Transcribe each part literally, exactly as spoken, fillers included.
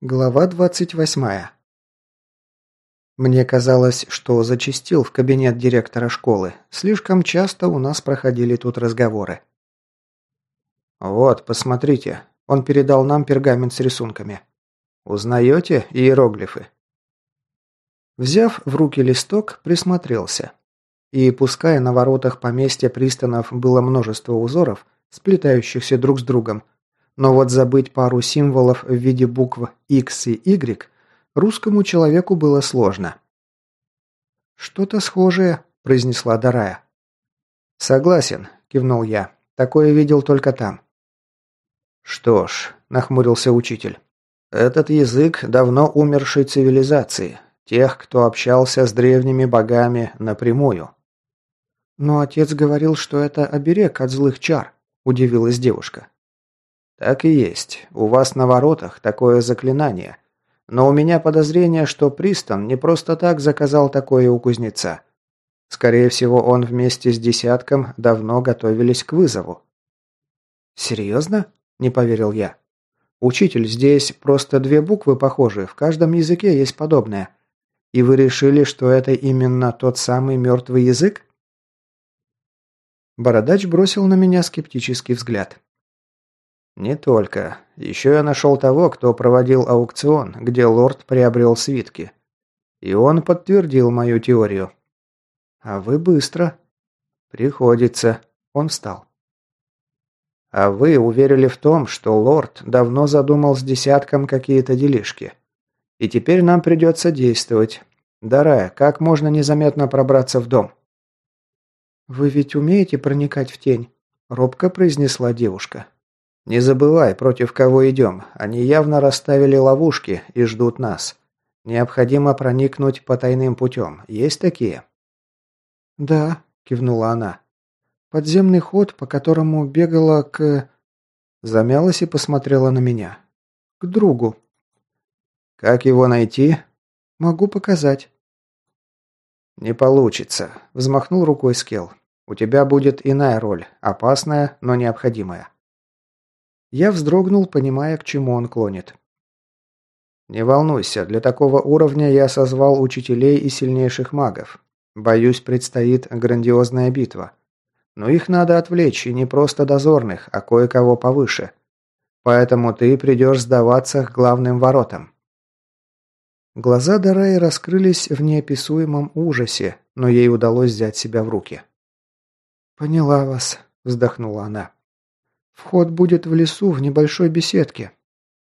Глава двадцать восьмая. Мне казалось, что зачастил в кабинет директора школы. Слишком часто у нас проходили тут разговоры. «Вот, посмотрите». Он передал нам пергамент с рисунками. «Узнаете иероглифы?» Взяв в руки листок, присмотрелся. И пускай на воротах поместья Пристанов было множество узоров, сплетающихся друг с другом, но вот забыть пару символов в виде букв X и Y русскому человеку было сложно. «Что-то схожее», – произнесла Дарая. «Согласен», – кивнул я. «Такое видел только там». «Что ж», – нахмурился учитель, – «этот язык давно умершей цивилизации, тех, кто общался с древними богами напрямую». «Но отец говорил, что это оберег от злых чар», – удивилась девушка. «Так и есть. У вас на воротах такое заклинание. Но у меня подозрение, что Пристан не просто так заказал такое у кузнеца. Скорее всего, он вместе с десятком давно готовились к вызову». «Серьезно?» – не поверил я. «Учитель, здесь просто две буквы похожи, в каждом языке есть подобное. И вы решили, что это именно тот самый мертвый язык?» Бородач бросил на меня скептический взгляд. «Не только. Еще я нашел того, кто проводил аукцион, где лорд приобрел свитки. И он подтвердил мою теорию». «А вы быстро». «Приходится». Он встал. «А вы уверили в том, что лорд давно задумал с десятком какие-то делишки. И теперь нам придется действовать. Дарая, как можно незаметно пробраться в дом?» «Вы ведь умеете проникать в тень?» – робко произнесла девушка. «Не забывай, против кого идем. Они явно расставили ловушки и ждут нас. Необходимо проникнуть по тайным путем. Есть такие?» «Да», – кивнула она. «Подземный ход, по которому бегала к...» Замялась и посмотрела на меня. «К другу». «Как его найти?» «Могу показать». «Не получится», – взмахнул рукой Скелл. «У тебя будет иная роль, опасная, но необходимая». Я вздрогнул, понимая, к чему он клонит. «Не волнуйся, для такого уровня я созвал учителей и сильнейших магов. Боюсь, предстоит грандиозная битва. Но их надо отвлечь, и не просто дозорных, а кое-кого повыше. Поэтому ты придешь сдаваться к главным воротам». Глаза Дараи раскрылись в неописуемом ужасе, но ей удалось взять себя в руки. «Поняла вас», – вздохнула она. «Вход будет в лесу, в небольшой беседке».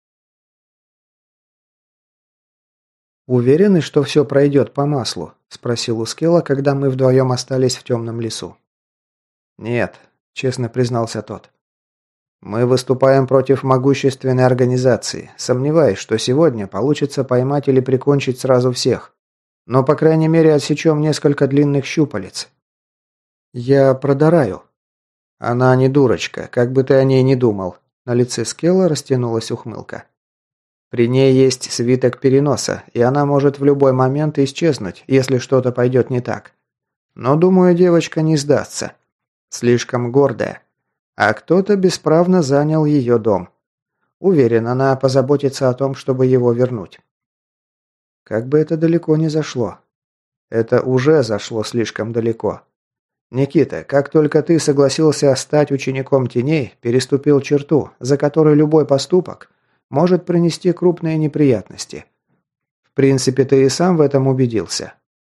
«Уверены, что все пройдет по маслу?» – спросил у Скелла, когда мы вдвоем остались в темном лесу. «Нет», – честно признался тот. «Мы выступаем против могущественной организации. Сомневаюсь, что сегодня получится поймать или прикончить сразу всех. Но, по крайней мере, отсечем несколько длинных щупалец». «Я продараю». «Она не дурочка, как бы ты о ней ни думал». На лице Скелла растянулась ухмылка. «При ней есть свиток переноса, и она может в любой момент исчезнуть, если что-то пойдет не так. Но, думаю, девочка не сдастся. Слишком гордая. А кто-то бесправно занял ее дом. Уверен, она позаботится о том, чтобы его вернуть». Как бы это далеко не зашло. Это уже зашло слишком далеко. «Никита, как только ты согласился стать учеником теней, переступил черту, за которой любой поступок может принести крупные неприятности. В принципе, ты и сам в этом убедился».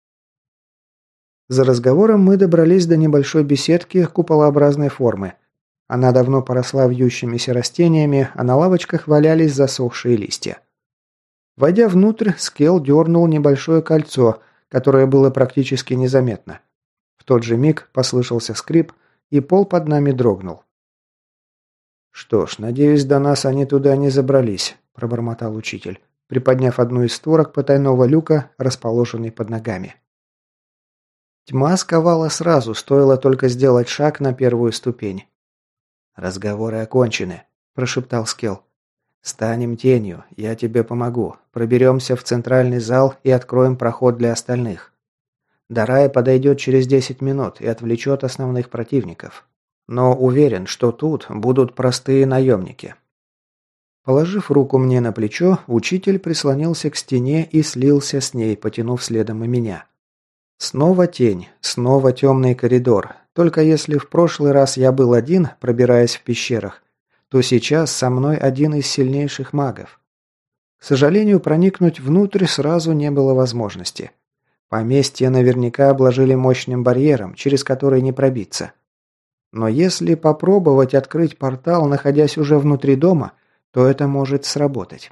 За разговором мы добрались до небольшой беседки куполообразной формы. Она давно поросла вьющимися растениями, а на лавочках валялись засохшие листья. Войдя внутрь, Скелл дернул небольшое кольцо, которое было практически незаметно. В тот же миг послышался скрип, и пол под нами дрогнул. «Что ж, надеюсь, до нас они туда не забрались», – пробормотал учитель, приподняв одну из створок потайного люка, расположенной под ногами. Тьма сковала сразу, стоило только сделать шаг на первую ступень. «Разговоры окончены», – прошептал Скелл. «Станем тенью, я тебе помогу. Проберемся в центральный зал и откроем проход для остальных. Дарая подойдет через десять минут и отвлечет основных противников. Но уверен, что тут будут простые наемники». Положив руку мне на плечо, учитель прислонился к стене и слился с ней, потянув следом и меня. Снова тень, снова темный коридор. Только если в прошлый раз я был один, пробираясь в пещерах, то сейчас со мной один из сильнейших магов. К сожалению, проникнуть внутрь сразу не было возможности. Поместье наверняка обложили мощным барьером, через который не пробиться. Но если попробовать открыть портал, находясь уже внутри дома, то это может сработать.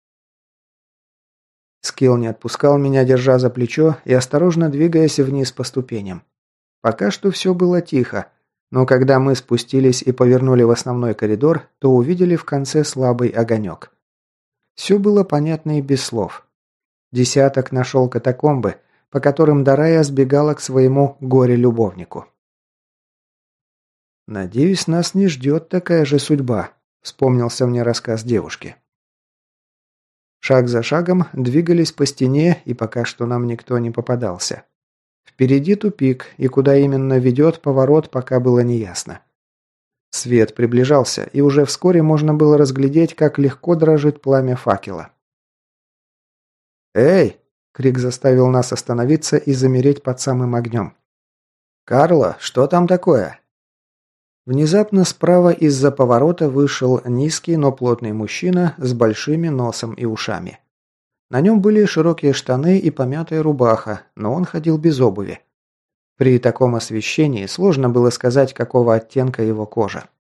Скилл не отпускал меня, держа за плечо и осторожно двигаясь вниз по ступеням. Пока что все было тихо, но когда мы спустились и повернули в основной коридор, то увидели в конце слабый огонек. Все было понятно и без слов. Десяток нашел катакомбы, по которым Дарая сбегала к своему горе-любовнику. «Надеюсь, нас не ждет такая же судьба», — вспомнился мне рассказ девушки. Шаг за шагом двигались по стене, и пока что нам никто не попадался. Впереди тупик, и куда именно ведет поворот, пока было неясно. Свет приближался, и уже вскоре можно было разглядеть, как легко дрожит пламя факела. «Эй!» — крик заставил нас остановиться и замереть под самым огнем. «Карло, что там такое?» Внезапно справа из-за поворота вышел низкий, но плотный мужчина с большими носом и ушами. На нем были широкие штаны и помятая рубаха, но он ходил без обуви. При таком освещении сложно было сказать, какого оттенка его кожа.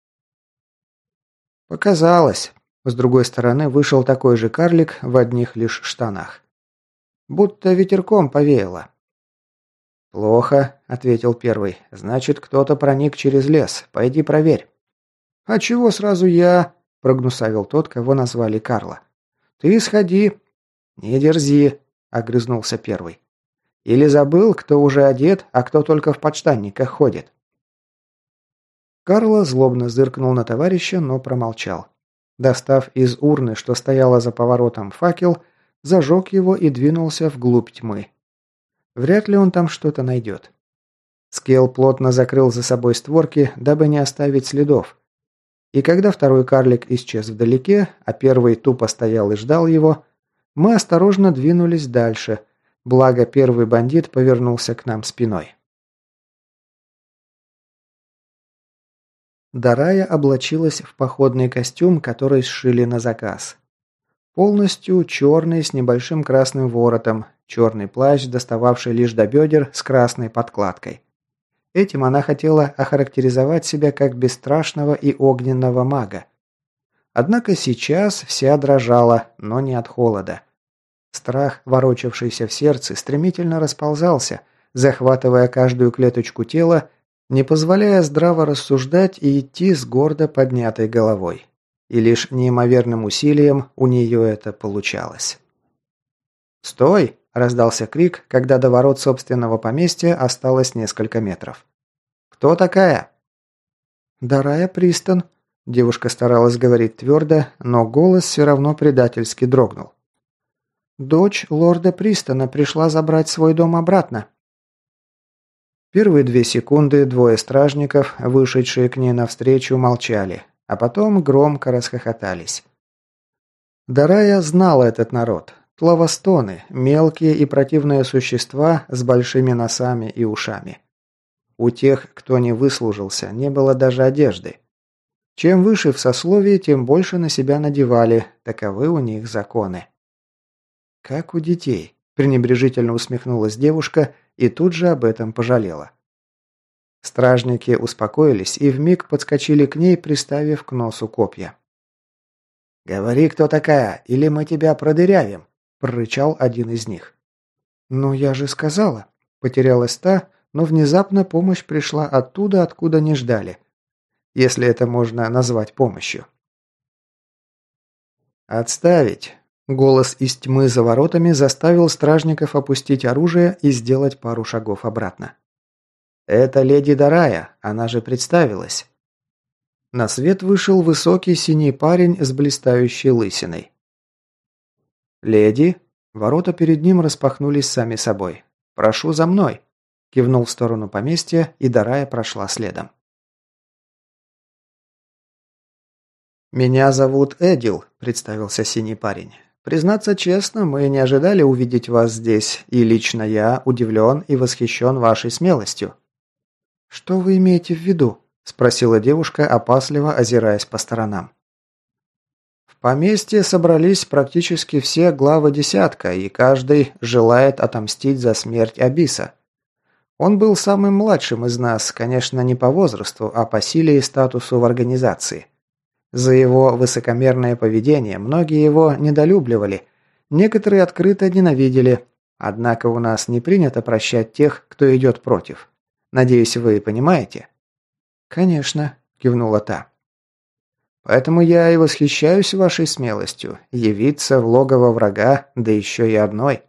Показалось. С другой стороны вышел такой же карлик в одних лишь штанах. Будто ветерком повеяло. «Плохо», — ответил первый. «Значит, кто-то проник через лес. Пойди проверь». «А чего сразу я?» — прогнусавил тот, кого назвали Карло. «Ты сходи». «Не дерзи», — огрызнулся первый. «Или забыл, кто уже одет, а кто только в подштанниках ходит?» Карло злобно зыркнул на товарища, но промолчал. Достав из урны, что стояла за поворотом, факел, зажег его и двинулся вглубь тьмы. Вряд ли он там что-то найдет. Скелл плотно закрыл за собой створки, дабы не оставить следов. И когда второй карлик исчез вдалеке, а первый тупо стоял и ждал его, мы осторожно двинулись дальше, благо первый бандит повернулся к нам спиной. Дарая облачилась в походный костюм, который сшили на заказ. Полностью черный с небольшим красным воротом, черный плащ, достававший лишь до бедер с красной подкладкой. Этим она хотела охарактеризовать себя как бесстрашного и огненного мага. Однако сейчас вся дрожала, но не от холода. Страх, ворочавшийся в сердце, стремительно расползался, захватывая каждую клеточку тела, не позволяя здраво рассуждать и идти с гордо поднятой головой. И лишь неимоверным усилием у нее это получалось. «Стой!» – раздался крик, когда до ворот собственного поместья осталось несколько метров. «Кто такая?» «Дарая Пристон», – девушка старалась говорить твердо, но голос все равно предательски дрогнул. «Дочь лорда Пристона пришла забрать свой дом обратно». Первые две секунды двое стражников, вышедшие к ней навстречу, молчали, а потом громко расхохотались. Дарая знала этот народ. Тлавостоны, мелкие и противные существа с большими носами и ушами. У тех, кто не выслужился, не было даже одежды. Чем выше в сословии, тем больше на себя надевали, таковы у них законы. «Как у детей», – пренебрежительно усмехнулась девушка и тут же об этом пожалела. Стражники успокоились и вмиг подскочили к ней, приставив к носу копья. «Говори, кто такая, или мы тебя продырявим», – прорычал один из них. «Но я же сказала», – потерялась та, но внезапно помощь пришла оттуда, откуда не ждали. Если это можно назвать помощью. «Отставить!» – голос из тьмы за воротами заставил стражников опустить оружие и сделать пару шагов обратно. «Это леди Дарая, она же представилась». На свет вышел высокий синий парень с блистающей лысиной. «Леди?» Ворота перед ним распахнулись сами собой. «Прошу за мной!» Кивнул в сторону поместья, и Дарая прошла следом. «Меня зовут Эдил», – представился синий парень. «Признаться честно, мы не ожидали увидеть вас здесь, и лично я удивлен и восхищен вашей смелостью». «Что вы имеете в виду?» – спросила девушка, опасливо озираясь по сторонам. В поместье собрались практически все главы десятка, и каждый желает отомстить за смерть Абиса. Он был самым младшим из нас, конечно, не по возрасту, а по силе и статусу в организации. За его высокомерное поведение многие его недолюбливали, некоторые открыто ненавидели, однако у нас не принято прощать тех, кто идет против. Надеюсь, вы понимаете?» «Конечно», – кивнула та. «Поэтому я и восхищаюсь вашей смелостью, явиться в логово врага, да еще и одной».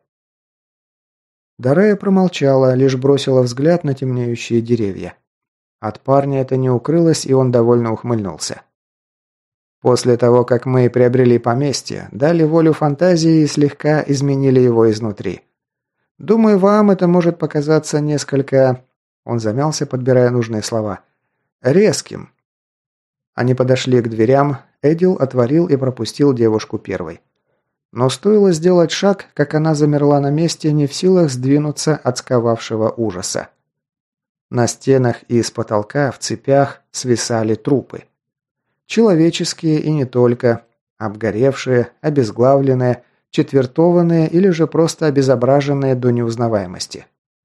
Дарая промолчала, лишь бросила взгляд на темнеющие деревья. От парня это не укрылось, и он довольно ухмыльнулся. «После того, как мы приобрели поместье, дали волю фантазии и слегка изменили его изнутри. Думаю, вам это может показаться несколько...» Он замялся, подбирая нужные слова. «Резким». Они подошли к дверям, Эдил отворил и пропустил девушку первой. Но стоило сделать шаг, как она замерла на месте, не в силах сдвинуться от сковавшего ужаса. На стенах и с потолка в цепях свисали трупы. Человеческие и не только, обгоревшие, обезглавленные, четвертованные или же просто обезображенные до неузнаваемости.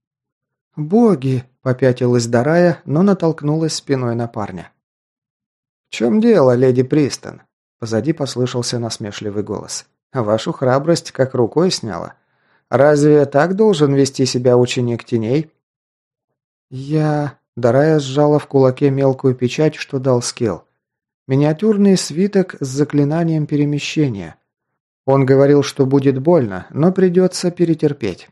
«Боги!» – попятилась Дарая, но натолкнулась спиной на парня. «В чем дело, леди Пристон?» – позади послышался насмешливый голос. «Вашу храбрость как рукой сняло. Разве так должен вести себя ученик теней?» «Я...» – Дарая сжала в кулаке мелкую печать, что дал Скелл. Миниатюрный свиток с заклинанием перемещения. Он говорил, что будет больно, но придется перетерпеть.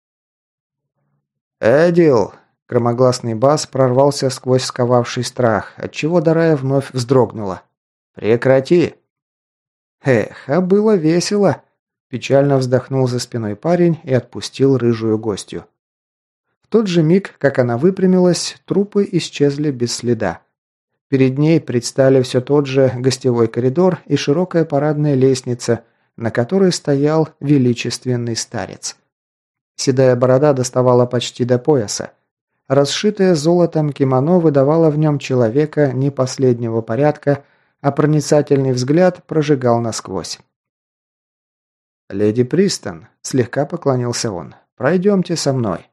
«Эдил!» – громогласный бас прорвался сквозь сковавший страх, отчего Дарая вновь вздрогнула. «Прекрати!» «Эх, а было весело!» – печально вздохнул за спиной парень и отпустил рыжую гостью. В тот же миг, как она выпрямилась, трупы исчезли без следа. Перед ней предстали все тот же гостевой коридор и широкая парадная лестница, на которой стоял величественный старец. Седая борода доставала почти до пояса. Расшитое золотом кимоно выдавало в нем человека не последнего порядка, а проницательный взгляд прожигал насквозь. «Леди Пристон», – слегка поклонился он, – «пройдемте со мной».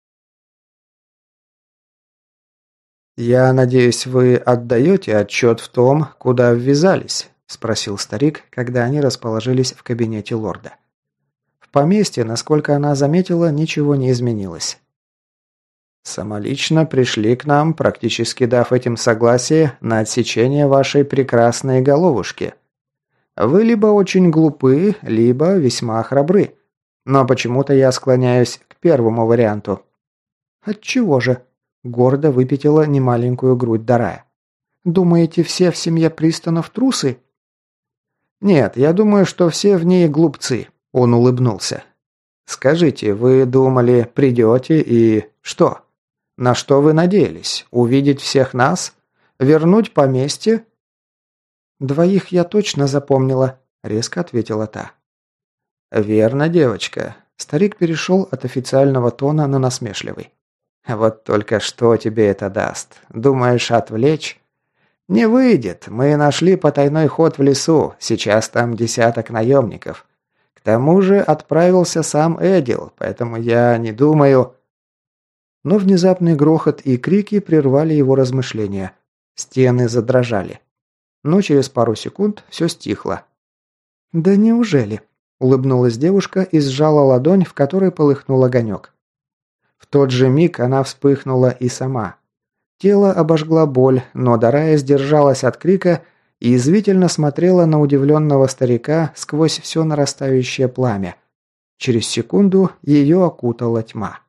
«Я надеюсь, вы отдаете отчет в том, куда ввязались?» – спросил старик, когда они расположились в кабинете лорда. В поместье, насколько она заметила, ничего не изменилось. «Самолично пришли к нам, практически дав этим согласие на отсечение вашей прекрасной головушки. Вы либо очень глупы, либо весьма храбры. Но почему-то я склоняюсь к первому варианту». «Отчего же?» Гордо выпятила немаленькую грудь Дарая. «Думаете, все в семье Пристонов трусы?» «Нет, я думаю, что все в ней глупцы», – он улыбнулся. «Скажите, вы думали, придете и... что? На что вы надеялись? Увидеть всех нас? Вернуть поместье?» «Двоих я точно запомнила», – резко ответила та. «Верно, девочка». Старик перешел от официального тона на насмешливый. «Вот только что тебе это даст? Думаешь, отвлечь?» «Не выйдет. Мы нашли потайной ход в лесу. Сейчас там десяток наемников. К тому же отправился сам Эдил, поэтому я не думаю...» Но внезапный грохот и крики прервали его размышления. Стены задрожали. Но через пару секунд все стихло. «Да неужели?» – улыбнулась девушка и сжала ладонь, в которой полыхнул огонек. В тот же миг она вспыхнула и сама. Тело обожгла боль, но Дарая сдержалась от крика и язвительно смотрела на удивленного старика сквозь все нарастающее пламя. Через секунду ее окутала тьма.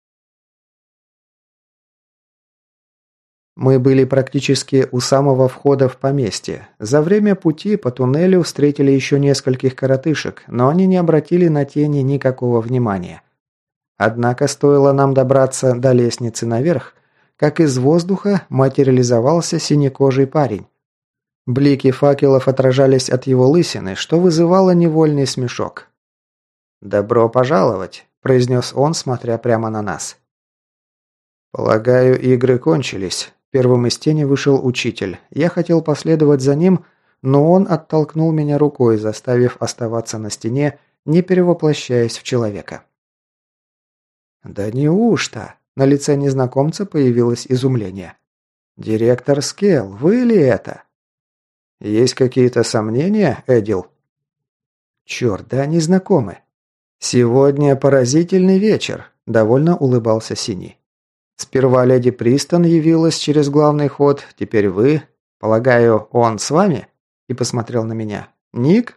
Мы были практически у самого входа в поместье. За время пути по туннелю встретили еще нескольких коротышек, но они не обратили на тени никакого внимания. Однако стоило нам добраться до лестницы наверх, как из воздуха материализовался синекожий парень. Блики факелов отражались от его лысины, что вызывало невольный смешок. «Добро пожаловать», – произнес он, смотря прямо на нас. «Полагаю, игры кончились». Первым из тени вышел учитель. Я хотел последовать за ним, но он оттолкнул меня рукой, заставив оставаться на стене, не перевоплощаясь в человека. «Да неужто?» – на лице незнакомца появилось изумление. «Директор Скелл, вы ли это?» «Есть какие-то сомнения, Эдил?» «Черт, да они знакомы». «Сегодня поразительный вечер», – довольно улыбался Синий. «Сперва леди Пристон явилась через главный ход, теперь вы. Полагаю, он с вами?» И посмотрел на меня. «Ник?»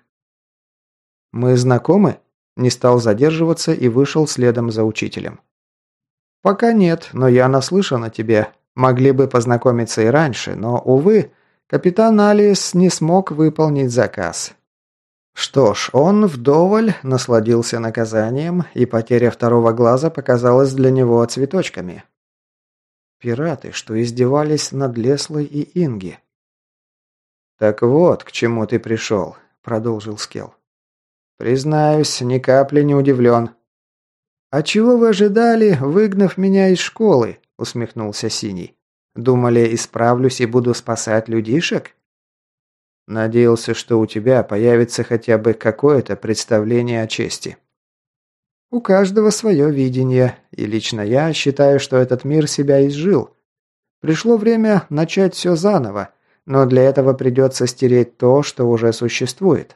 «Мы знакомы?» Не стал задерживаться и вышел следом за учителем. «Пока нет, но я наслышан о тебе. Могли бы познакомиться и раньше, но, увы, капитан Алис не смог выполнить заказ. Что ж, он вдоволь насладился наказанием, и потеря второго глаза показалась для него цветочками. Пираты, что издевались над Леслой и Инги. «Так вот, к чему ты пришел», — продолжил Скелл. «Признаюсь, ни капли не удивлен». «А чего вы ожидали, выгнав меня из школы?» — усмехнулся Синий. «Думали, исправлюсь и буду спасать людишек?» «Надеялся, что у тебя появится хотя бы какое-то представление о чести». «У каждого свое видение, и лично я считаю, что этот мир себя изжил. Пришло время начать все заново, но для этого придется стереть то, что уже существует».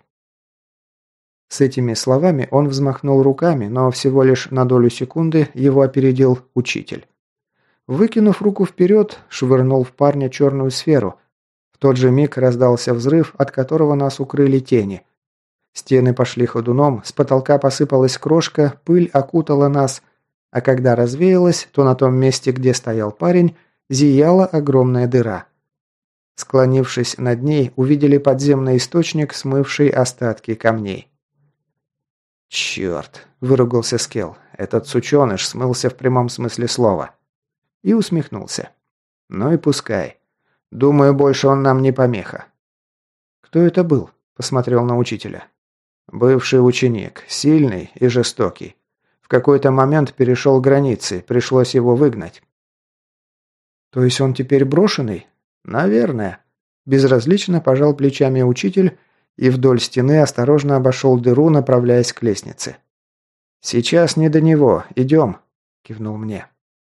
С этими словами он взмахнул руками, но всего лишь на долю секунды его опередил учитель. Выкинув руку вперед, швырнул в парня черную сферу. В тот же миг раздался взрыв, от которого нас укрыли тени. Стены пошли ходуном, с потолка посыпалась крошка, пыль окутала нас, а когда развеялась, то на том месте, где стоял парень, зияла огромная дыра. Склонившись над ней, увидели подземный источник, смывший остатки камней. «Черт!» – выругался Скелл. «Этот сученыш смылся в прямом смысле слова». И усмехнулся. «Ну и пускай. Думаю, больше он нам не помеха». «Кто это был?» – посмотрел на учителя. «Бывший ученик, сильный и жестокий. В какой-то момент перешел границы, пришлось его выгнать». «То есть он теперь брошенный?» «Наверное». Безразлично пожал плечами учитель и вдоль стены осторожно обошел дыру, направляясь к лестнице. «Сейчас не до него. Идем», – кивнул мне.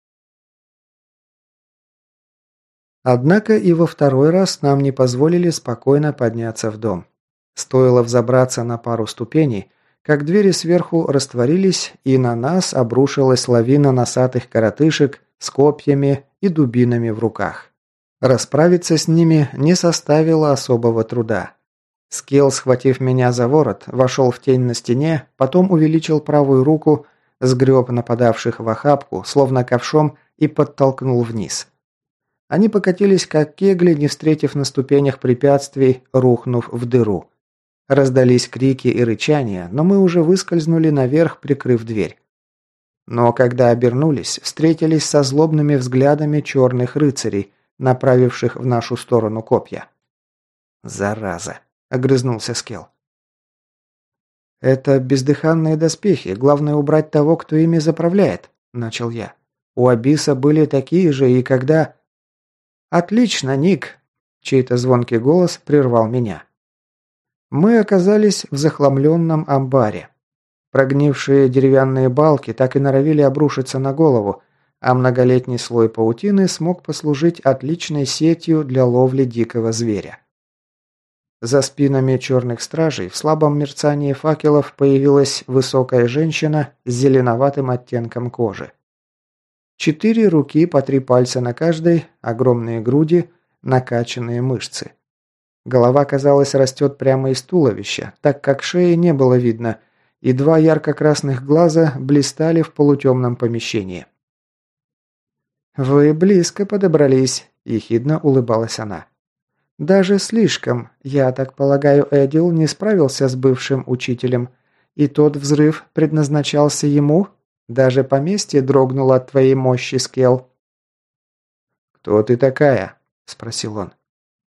Однако и во второй раз нам не позволили спокойно подняться в дом. Стоило взобраться на пару ступеней, как двери сверху растворились, и на нас обрушилась лавина носатых коротышек с копьями и дубинами в руках. Расправиться с ними не составило особого труда. Скелл, схватив меня за ворот, вошел в тень на стене, потом увеличил правую руку, сгреб нападавших в охапку, словно ковшом, и подтолкнул вниз. Они покатились, как кегли, не встретив на ступенях препятствий, рухнув в дыру. Раздались крики и рычания, но мы уже выскользнули наверх, прикрыв дверь. Но когда обернулись, встретились со злобными взглядами черных рыцарей, направивших в нашу сторону копья. «Зараза!» – огрызнулся Скелл. «Это бездыханные доспехи, главное убрать того, кто ими заправляет», – начал я. «У Абиса были такие же, и когда...» «Отлично, Ник!» – чей-то звонкий голос прервал меня. Мы оказались в захламленном амбаре. Прогнившие деревянные балки так и норовили обрушиться на голову, а многолетний слой паутины смог послужить отличной сетью для ловли дикого зверя. За спинами черных стражей в слабом мерцании факелов появилась высокая женщина с зеленоватым оттенком кожи. Четыре руки, по три пальца на каждой, огромные груди, накачанные мышцы. Голова, казалось, растет прямо из туловища, так как шеи не было видно, и два ярко-красных глаза блистали в полутемном помещении. «Вы близко подобрались», – ехидно улыбалась она. «Даже слишком. Я так полагаю, Эдил не справился с бывшим учителем, и тот взрыв предназначался ему? Даже поместье дрогнуло от твоей мощи, Скелл». «Кто ты такая?» – спросил он.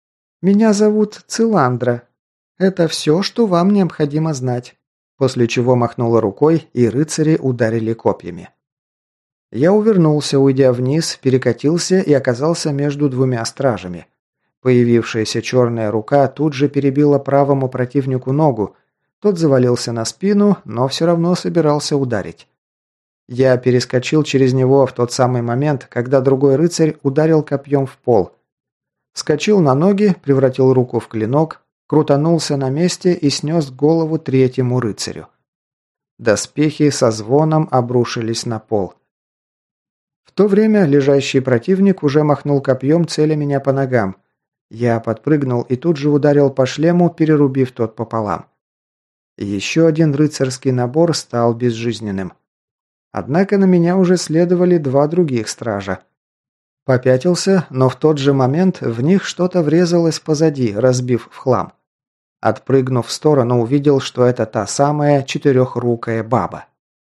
«Меня зовут Циландра. Это все, что вам необходимо знать». После чего махнула рукой, и рыцари ударили копьями. Я увернулся, уйдя вниз, перекатился и оказался между двумя стражами. Появившаяся черная рука тут же перебила правому противнику ногу. Тот завалился на спину, но все равно собирался ударить. Я перескочил через него в тот самый момент, когда другой рыцарь ударил копьем в пол. Вскочил на ноги, превратил руку в клинок, крутанулся на месте и снес голову третьему рыцарю. Доспехи со звоном обрушились на пол. В то время лежащий противник уже махнул копьем, целя меня по ногам. Я подпрыгнул и тут же ударил по шлему, перерубив тот пополам. Еще один рыцарский набор стал безжизненным. Однако на меня уже следовали два других стража. Попятился, но в тот же момент в них что-то врезалось позади, разбив в хлам. Отпрыгнув в сторону, увидел, что это та самая четырехрукая баба.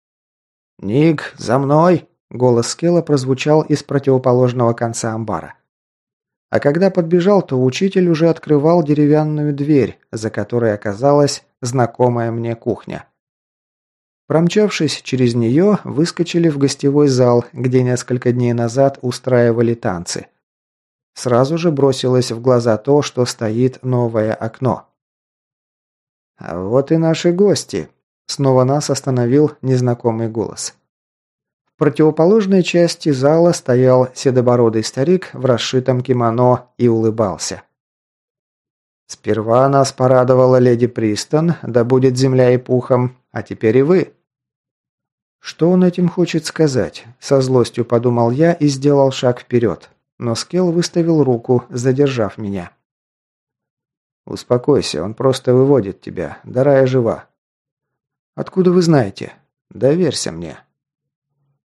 «Ник, за мной!» – голос Скелла прозвучал из противоположного конца амбара. А когда подбежал, то учитель уже открывал деревянную дверь, за которой оказалась знакомая мне кухня. Промчавшись через нее, выскочили в гостевой зал, где несколько дней назад устраивали танцы. Сразу же бросилось в глаза то, что стоит новое окно. «А вот и наши гости», – снова нас остановил незнакомый голос. В противоположной части зала стоял седобородый старик в расшитом кимоно и улыбался. «Сперва нас порадовала леди Пристон, да будет земля и пухом, а теперь и вы». Что он этим хочет сказать? Со злостью подумал я и сделал шаг вперед, но Скелл выставил руку, задержав меня. «Успокойся, он просто выводит тебя, Дарая жива». «Откуда вы знаете?» «Доверься мне».